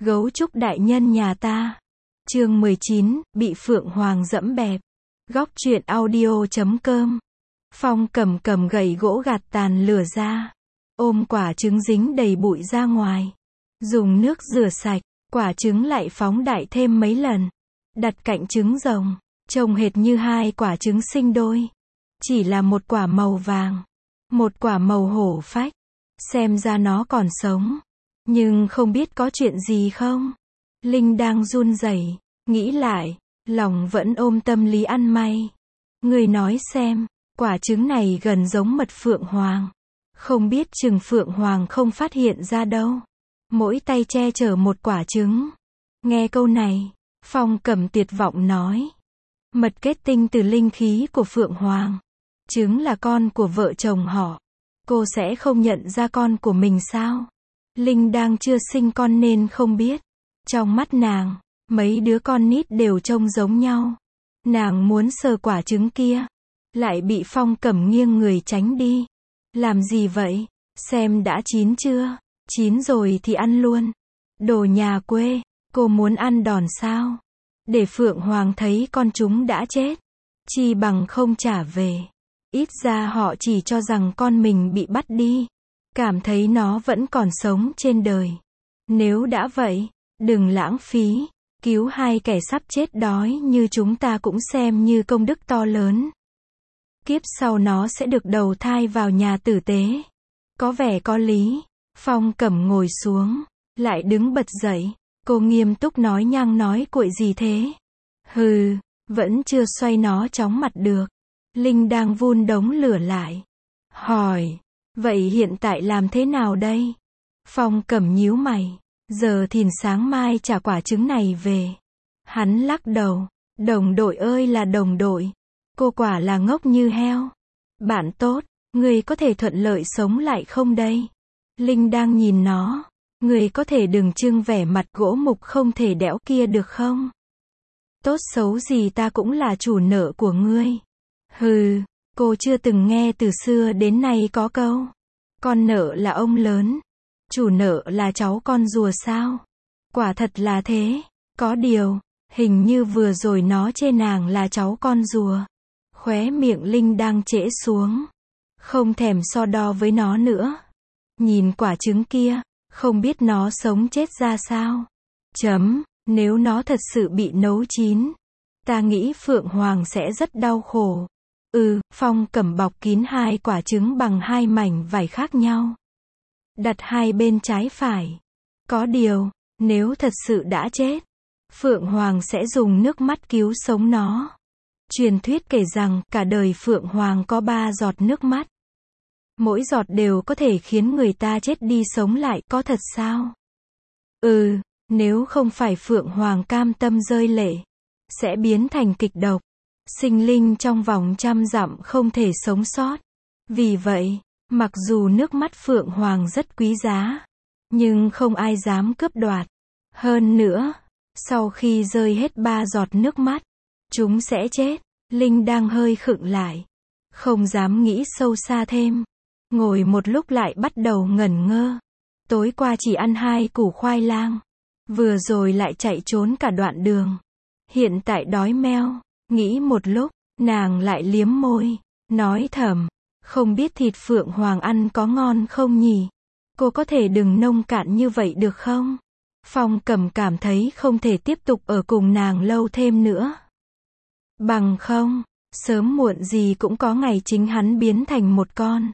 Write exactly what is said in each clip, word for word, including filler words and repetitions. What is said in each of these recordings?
Gấu trúc đại nhân nhà ta. Chương mười chín, bị Phượng Hoàng dẫm bẹp. Góc truyện audio chấm com. Phong cầm cầm gậy gỗ gạt tàn lửa ra. Ôm quả trứng dính đầy bụi ra ngoài. Dùng nước rửa sạch, quả trứng lại phóng đại thêm mấy lần. Đặt cạnh trứng rồng, trông hệt như hai quả trứng sinh đôi. Chỉ là một quả màu vàng, một quả màu hổ phách. Xem ra nó còn sống. Nhưng không biết có chuyện gì không? Linh đang run rẩy, nghĩ lại, lòng vẫn ôm tâm lý ăn may. Người nói xem, quả trứng này gần giống mật Phượng Hoàng. Không biết chừng Phượng Hoàng không phát hiện ra đâu. Mỗi tay che chở một quả trứng. Nghe câu này, Phong cầm tuyệt vọng nói. Mật kết tinh từ linh khí của Phượng Hoàng. Trứng là con của vợ chồng họ. Cô sẽ không nhận ra con của mình sao? Linh đang chưa sinh con nên không biết. Trong mắt nàng, mấy đứa con nít đều trông giống nhau. Nàng muốn sờ quả trứng kia, lại bị Phong cầm nghiêng người tránh đi. Làm gì vậy? Xem đã chín chưa? Chín rồi thì ăn luôn. Đồ nhà quê, cô muốn ăn đòn sao? Để Phượng Hoàng thấy con chúng đã chết, chi bằng không trả về. Ít ra họ chỉ cho rằng con mình bị bắt đi, cảm thấy nó vẫn còn sống trên đời. Nếu đã vậy, đừng lãng phí, cứu hai kẻ sắp chết đói như chúng ta cũng xem như công đức to lớn. Kiếp sau nó sẽ được đầu thai vào nhà tử tế. Có vẻ có lý. Phong cầm ngồi xuống, lại đứng bật dậy. Cô nghiêm túc nói nhăng nói cuội gì thế? Hừ, vẫn chưa xoay nó chóng mặt được. Linh đang vun đống lửa lại. Hỏi, vậy hiện tại làm thế nào đây? Phong cầm nhíu mày. Giờ thìn sáng mai trả quả trứng này về. Hắn lắc đầu. Đồng đội ơi là đồng đội. Cô quả là ngốc như heo. Bạn tốt, người có thể thuận lợi sống lại không đây? Linh đang nhìn nó. Người có thể đừng trưng vẻ mặt gỗ mục không thể đẽo kia được không? Tốt xấu gì ta cũng là chủ nợ của ngươi. Hừ, cô chưa từng nghe từ xưa đến nay có câu. Con nợ là ông lớn. Chủ nợ là cháu con rùa sao? Quả thật là thế. Có điều, hình như vừa rồi nó chê nàng là cháu con rùa. Khóe miệng Linh đang trễ xuống. Không thèm so đo với nó nữa. Nhìn quả trứng kia, không biết nó sống chết ra sao. Chấm, nếu nó thật sự bị nấu chín, ta nghĩ Phượng Hoàng sẽ rất đau khổ. Ừ, Phong cầm bọc kín hai quả trứng bằng hai mảnh vải khác nhau. Đặt hai bên trái phải. Có điều, nếu thật sự đã chết, Phượng Hoàng sẽ dùng nước mắt cứu sống nó. Truyền thuyết kể rằng, cả đời Phượng Hoàng có ba giọt nước mắt. Mỗi giọt đều có thể khiến người ta chết đi sống lại, có thật sao? Ừ, nếu không phải Phượng Hoàng cam tâm rơi lệ, sẽ biến thành kịch độc. Sinh linh trong vòng trăm dặm không thể sống sót. Vì vậy, mặc dù nước mắt Phượng Hoàng rất quý giá, nhưng không ai dám cướp đoạt. Hơn nữa, sau khi rơi hết ba giọt nước mắt, chúng sẽ chết. Linh đang hơi khựng lại, không dám nghĩ sâu xa thêm. Ngồi một lúc lại bắt đầu ngẩn ngơ. Tối qua chỉ ăn hai củ khoai lang. Vừa rồi lại chạy trốn cả đoạn đường. Hiện tại đói meo. Nghĩ một lúc, nàng lại liếm môi, nói thầm. Không biết thịt Phượng Hoàng ăn có ngon không nhỉ? Cô có thể đừng nông cạn như vậy được không? Phong cầm cảm thấy không thể tiếp tục ở cùng nàng lâu thêm nữa. Bằng không, sớm muộn gì cũng có ngày chính hắn biến thành một con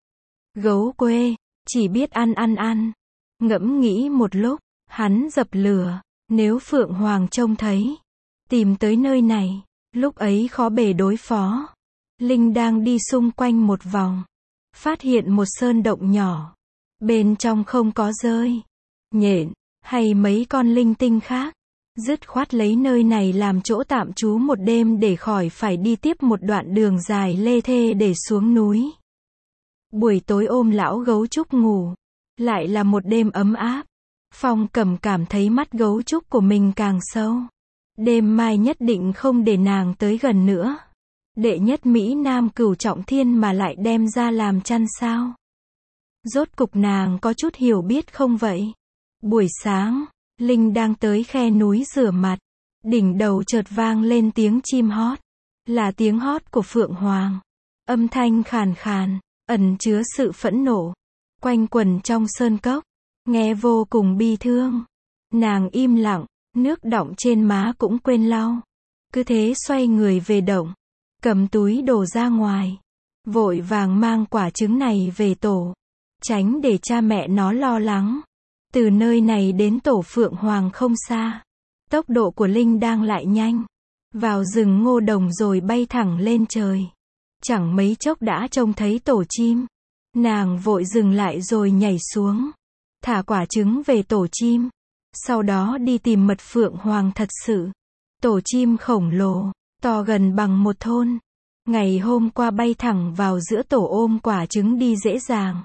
gấu quê, chỉ biết ăn ăn ăn. Ngẫm nghĩ một lúc, hắn dập lửa. Nếu Phượng Hoàng trông thấy, tìm tới nơi này, lúc ấy khó bề đối phó. Linh đang đi xung quanh một vòng, phát hiện một sơn động nhỏ. Bên trong không có dơi, nhện, hay mấy con linh tinh khác. Dứt khoát lấy nơi này làm chỗ tạm trú một đêm để khỏi phải đi tiếp một đoạn đường dài lê thê để xuống núi. Buổi tối ôm lão gấu trúc ngủ, lại là một đêm ấm áp. Phong cầm cảm thấy mắt gấu trúc của mình càng sâu. Đêm mai nhất định không để nàng tới gần nữa. Đệ nhất Mỹ Nam cửu trọng thiên mà lại đem ra làm chăn sao? Rốt cục nàng có chút hiểu biết không vậy? Buổi sáng, Linh đang tới khe núi rửa mặt. Đỉnh đầu chợt vang lên tiếng chim hót. Là tiếng hót của Phượng Hoàng. Âm thanh khàn khàn, ẩn chứa sự phẫn nộ. Quanh quẩn trong sơn cốc. Nghe vô cùng bi thương. Nàng im lặng, nước đọng trên má cũng quên lau. Cứ thế xoay người về động. Cầm túi đổ ra ngoài. Vội vàng mang quả trứng này về tổ. Tránh để cha mẹ nó lo lắng. Từ nơi này đến tổ Phượng Hoàng không xa. Tốc độ của Linh đang lại nhanh. Vào rừng ngô đồng rồi bay thẳng lên trời. Chẳng mấy chốc đã trông thấy tổ chim. Nàng vội dừng lại rồi nhảy xuống. Thả quả trứng về tổ chim. Sau đó đi tìm mật Phượng Hoàng thật sự. Tổ chim khổng lồ, to gần bằng một thôn. Ngày hôm qua bay thẳng vào giữa tổ ôm quả trứng đi dễ dàng.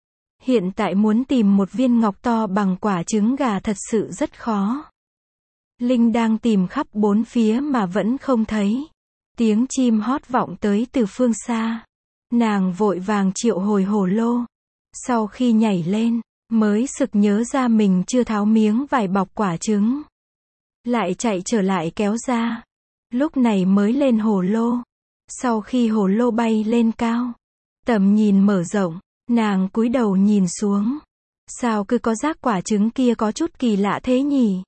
Hiện tại muốn tìm một viên ngọc to bằng quả trứng gà thật sự rất khó. Linh đang tìm khắp bốn phía mà vẫn không thấy. Tiếng chim hót vọng tới từ phương xa. Nàng vội vàng triệu hồi hổ lô. Sau khi nhảy lên, mới sực nhớ ra mình chưa tháo miếng vải bọc quả trứng. Lại chạy trở lại kéo ra. Lúc này mới lên hổ lô. Sau khi hổ lô bay lên cao, tầm nhìn mở rộng, nàng cúi đầu nhìn xuống. Sao cứ có giác quả trứng kia có chút kỳ lạ thế nhỉ?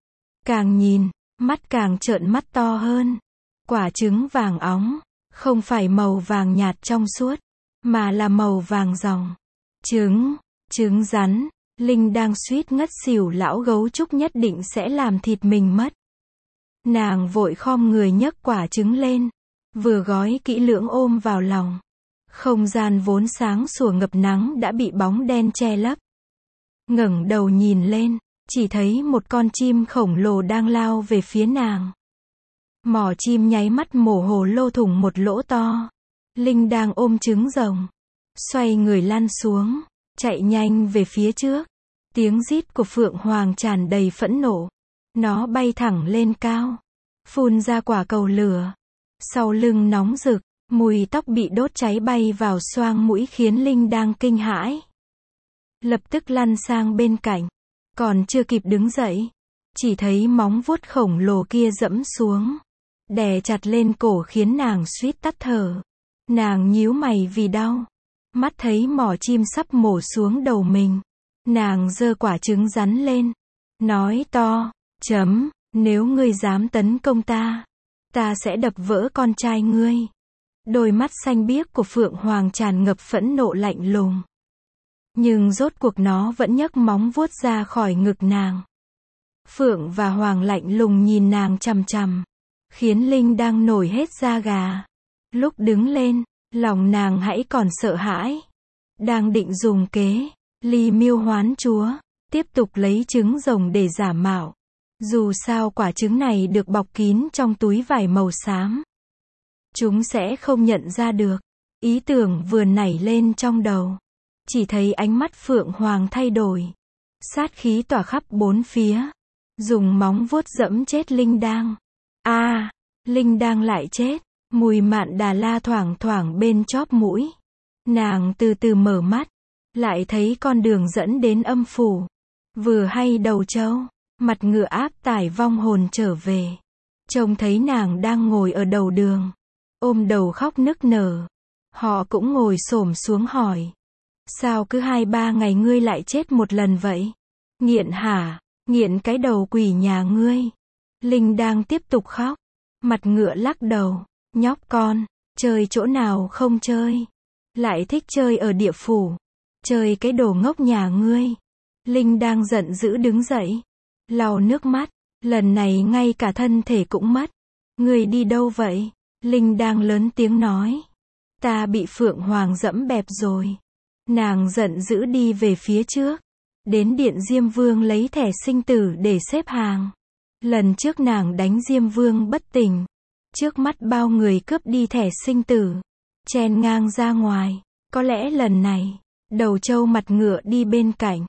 Càng nhìn, mắt càng trợn mắt to hơn. Quả trứng vàng óng, không phải màu vàng nhạt trong suốt, mà là màu vàng ròng. Trứng, trứng rắn. Linh đang suýt ngất xỉu, lão gấu trúc nhất định sẽ làm thịt mình mất. Nàng vội khom người nhấc quả trứng lên, vừa gói kỹ lưỡng ôm vào lòng. Không gian vốn sáng sủa ngập nắng đã bị bóng đen che lấp. Ngẩng đầu nhìn lên, chỉ thấy một con chim khổng lồ đang lao về phía nàng. Mỏ chim nháy mắt mổ hổ lô thủng một lỗ to. Linh đang ôm trứng rồng, xoay người lăn xuống, chạy nhanh về phía trước. Tiếng rít của Phượng Hoàng tràn đầy phẫn nộ. Nó bay thẳng lên cao, phun ra quả cầu lửa. Sau lưng nóng rực, mùi tóc bị đốt cháy bay vào xoang mũi khiến Linh đang kinh hãi. Lập tức lăn sang bên cạnh. Còn chưa kịp đứng dậy, chỉ thấy móng vuốt khổng lồ kia dẫm xuống, đè chặt lên cổ khiến nàng suýt tắt thở. Nàng nhíu mày vì đau. Mắt thấy mỏ chim sắp mổ xuống đầu mình. Nàng giơ quả trứng rắn lên, nói to, chấm, nếu ngươi dám tấn công ta, ta sẽ đập vỡ con trai ngươi. Đôi mắt xanh biếc của Phượng Hoàng tràn ngập phẫn nộ lạnh lùng. Nhưng rốt cuộc nó vẫn nhấc móng vuốt ra khỏi ngực nàng. Phượng và Hoàng lạnh lùng nhìn nàng chằm chằm, khiến Linh đang nổi hết da gà. Lúc đứng lên, lòng nàng hãy còn sợ hãi. Đang định dùng kế ly miêu hoán chúa, tiếp tục lấy trứng rồng để giả mạo. Dù sao quả trứng này được bọc kín trong túi vải màu xám. Chúng sẽ không nhận ra được. Ý tưởng vừa nảy lên trong đầu. Chỉ thấy ánh mắt Phượng Hoàng thay đổi. Sát khí tỏa khắp bốn phía. Dùng móng vuốt dẫm chết Linh Đang. A, à, Linh Đang lại chết. Mùi mạn đà la thoảng thoảng bên chóp mũi. Nàng từ từ mở mắt. Lại thấy con đường dẫn đến âm phủ. Vừa hay đầu trâu, mặt ngựa áp tải vong hồn trở về. Trông thấy nàng đang ngồi ở đầu đường, ôm đầu khóc nức nở. Họ cũng ngồi xổm xuống hỏi. Sao cứ hai ba ngày ngươi lại chết một lần vậy? Nghiện hả? Nghiện cái đầu quỷ nhà ngươi. Linh đang tiếp tục khóc. Mặt ngựa lắc đầu. Nhóc con, chơi chỗ nào không chơi? Lại thích chơi ở địa phủ. Chơi cái đồ ngốc nhà ngươi. Linh đang giận dữ đứng dậy, lau nước mắt. Lần này ngay cả thân thể cũng mất. Ngươi đi đâu vậy? Linh đang lớn tiếng nói. Ta bị Phượng Hoàng dẫm bẹp rồi. Nàng giận dữ đi về phía trước. Đến điện Diêm Vương lấy thẻ sinh tử để xếp hàng. Lần trước nàng đánh Diêm Vương bất tỉnh. Trước mắt bao người cướp đi thẻ sinh tử. Chen ngang ra ngoài. Có lẽ lần này, đầu trâu mặt ngựa đi bên cạnh.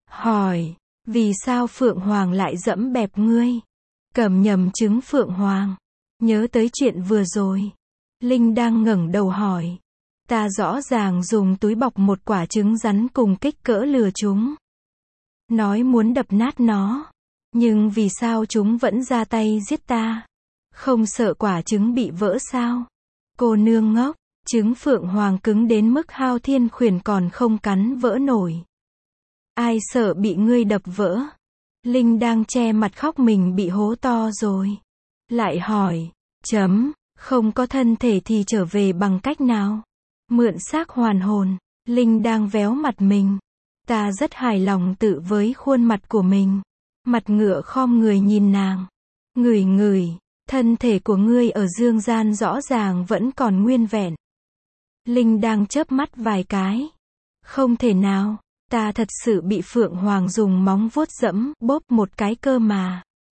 Hỏi, vì sao Phượng Hoàng lại dẫm bẹp ngươi? Cầm nhầm trứng Phượng Hoàng. Nhớ tới chuyện vừa rồi. Linh đang ngẩng đầu hỏi. Ta rõ ràng dùng túi bọc một quả trứng rắn cùng kích cỡ lừa chúng. Nói muốn đập nát nó. Nhưng vì sao chúng vẫn ra tay giết ta? Không sợ quả trứng bị vỡ sao? Cô nương ngốc, trứng phượng hoàng cứng đến mức hao thiên khuyển còn không cắn vỡ nổi. Ai sợ bị ngươi đập vỡ? Linh đang che mặt khóc mình bị hố to rồi. Lại hỏi, chấm, không có thân thể thì trở về bằng cách nào? Mượn xác hoàn hồn. Linh đang véo mặt mình. Ta rất hài lòng tự với khuôn mặt của mình. Mặt ngựa khom người nhìn nàng. Ngửi ngửi, thân thể của ngươi ở dương gian rõ ràng vẫn còn nguyên vẹn. Linh đang chớp mắt vài cái. Không thể nào, ta thật sự bị Phượng Hoàng dùng móng vuốt dẫm, bóp một cái cơ mà.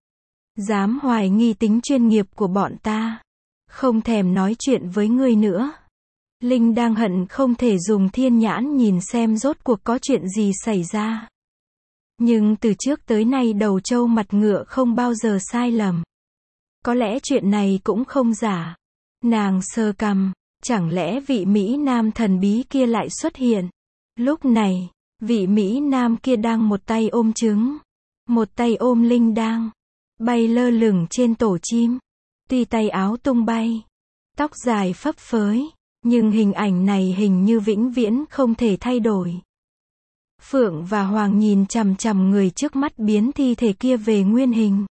Dám hoài nghi tính chuyên nghiệp của bọn ta. Không thèm nói chuyện với ngươi nữa. Linh đang hận không thể dùng thiên nhãn nhìn xem rốt cuộc có chuyện gì xảy ra. Nhưng từ trước tới nay đầu trâu mặt ngựa không bao giờ sai lầm. Có lẽ chuyện này cũng không giả. Nàng sờ cằm, chẳng lẽ vị Mỹ Nam thần bí kia lại xuất hiện? Lúc này, vị Mỹ Nam kia đang một tay ôm trứng, một tay ôm Linh đang, bay lơ lửng trên tổ chim. Tuy tay áo tung bay, tóc dài phấp phới, nhưng hình ảnh này hình như vĩnh viễn không thể thay đổi. Phượng và Hoàng nhìn chằm chằm người trước mắt biến thi thể kia về nguyên hình.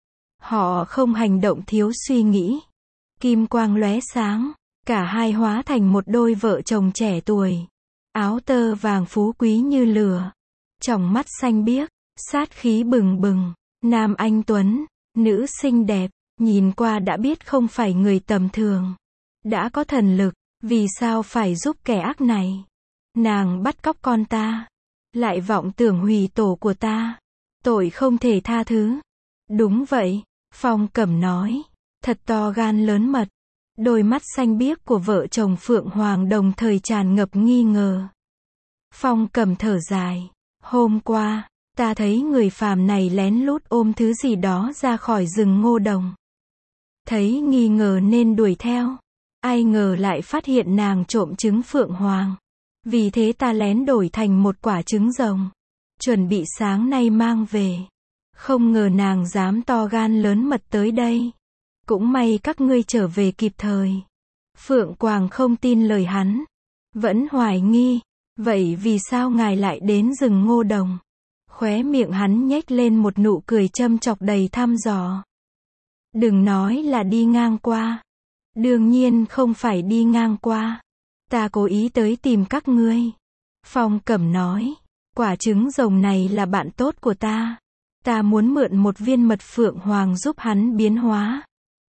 Họ không hành động thiếu suy nghĩ. Kim quang lóe sáng, cả hai hóa thành một đôi vợ chồng trẻ tuổi. Áo tơ vàng phú quý như lửa, tròng mắt xanh biếc, sát khí bừng bừng. Nam anh tuấn, nữ xinh đẹp, nhìn qua đã biết không phải người tầm thường. Đã có thần lực, vì sao phải giúp kẻ ác này? Nàng bắt cóc con ta, lại vọng tưởng hủy tổ của ta. Tội không thể tha thứ. Đúng vậy, Phong Cẩm nói. Thật to gan lớn mật. Đôi mắt xanh biếc của vợ chồng Phượng Hoàng đồng thời tràn ngập nghi ngờ. Phong Cẩm thở dài. Hôm qua, ta thấy người phàm này lén lút ôm thứ gì đó ra khỏi rừng ngô đồng. Thấy nghi ngờ nên đuổi theo. Ai ngờ lại phát hiện nàng trộm trứng Phượng Hoàng. Vì thế ta lén đổi thành một quả trứng rồng. Chuẩn bị sáng nay mang về. Không ngờ nàng dám to gan lớn mật tới đây. Cũng may các ngươi trở về kịp thời. Phượng Hoàng không tin lời hắn. Vẫn hoài nghi. Vậy vì sao ngài lại đến rừng ngô đồng? Khóe miệng hắn nhếch lên một nụ cười châm chọc đầy thăm dò. Đừng nói là đi ngang qua. Đương nhiên không phải đi ngang qua. Ta cố ý tới tìm các ngươi. Phong Cẩm nói. Quả trứng rồng này là bạn tốt của ta. Ta muốn mượn một viên mật Phượng Hoàng giúp hắn biến hóa.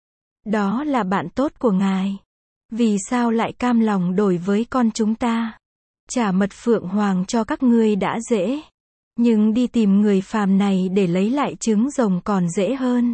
Đó là bạn tốt của ngài. Vì sao lại cam lòng đổi với con chúng ta? Trả mật Phượng Hoàng cho các ngươi đã dễ. Nhưng đi tìm người phàm này để lấy lại trứng rồng còn dễ hơn.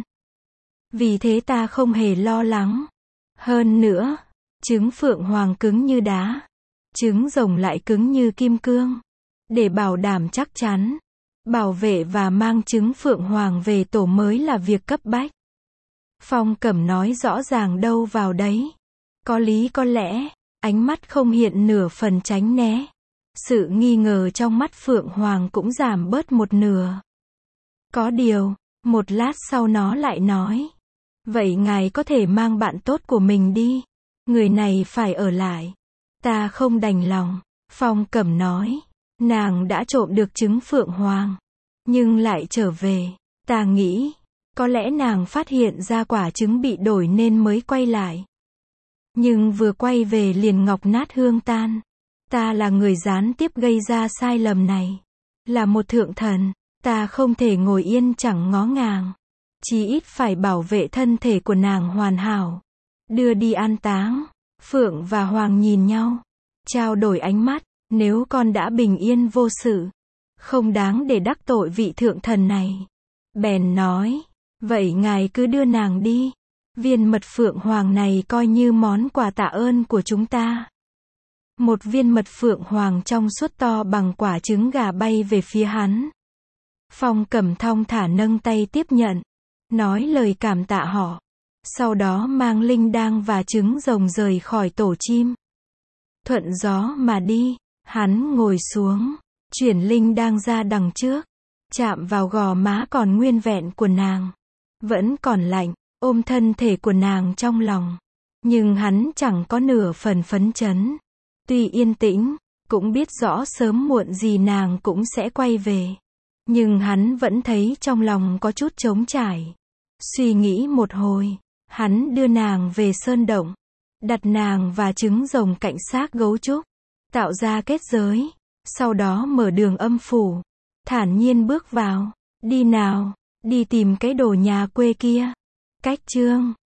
Vì thế ta không hề lo lắng. Hơn nữa, trứng Phượng Hoàng cứng như đá. Trứng rồng lại cứng như kim cương. Để bảo đảm chắc chắn, bảo vệ và mang trứng Phượng Hoàng về tổ mới là việc cấp bách. Phong Cẩm nói rõ ràng đâu vào đấy. Có lý có lẽ, ánh mắt không hiện nửa phần tránh né. Sự nghi ngờ trong mắt Phượng Hoàng cũng giảm bớt một nửa. Có điều, một lát sau nó lại nói. Vậy ngài có thể mang bạn tốt của mình đi. Người này phải ở lại. Ta không đành lòng. Phong Cẩm nói. Nàng đã trộm được trứng Phượng Hoàng. Nhưng lại trở về. Ta nghĩ. Có lẽ nàng phát hiện ra quả trứng bị đổi nên mới quay lại. Nhưng vừa quay về liền ngọc nát hương tan. Ta là người gián tiếp gây ra sai lầm này. Là một thượng thần. Ta không thể ngồi yên chẳng ngó ngàng. Chí ít phải bảo vệ thân thể của nàng hoàn hảo. Đưa đi an táng. Phượng và Hoàng nhìn nhau. Trao đổi ánh mắt. Nếu con đã bình yên vô sự. Không đáng để đắc tội vị thượng thần này. Bèn nói. Vậy ngài cứ đưa nàng đi. Viên mật Phượng Hoàng này coi như món quà tạ ơn của chúng ta. Một viên mật Phượng Hoàng trong suốt to bằng quả trứng gà bay về phía hắn. Phong Cẩm thong thả nâng tay tiếp nhận. Nói lời cảm tạ họ. Sau đó mang linh đang và trứng rồng rời khỏi tổ chim. Thuận gió mà đi. Hắn ngồi xuống. Chuyển linh đang ra đằng trước. chạm vào gò má còn nguyên vẹn của nàng. Vẫn còn lạnh, ôm thân thể của nàng trong lòng. Nhưng hắn chẳng có nửa phần phấn chấn. Tuy yên tĩnh, cũng biết rõ sớm muộn gì nàng cũng sẽ quay về. Nhưng hắn vẫn thấy trong lòng có chút trống trải. Suy nghĩ một hồi, hắn đưa nàng về sơn động. Đặt nàng và trứng rồng cạnh xác gấu trúc. Tạo ra kết giới. Sau đó mở đường âm phủ. Thản nhiên bước vào. Đi nào, đi tìm cái đồ nhà quê kia. Cách chương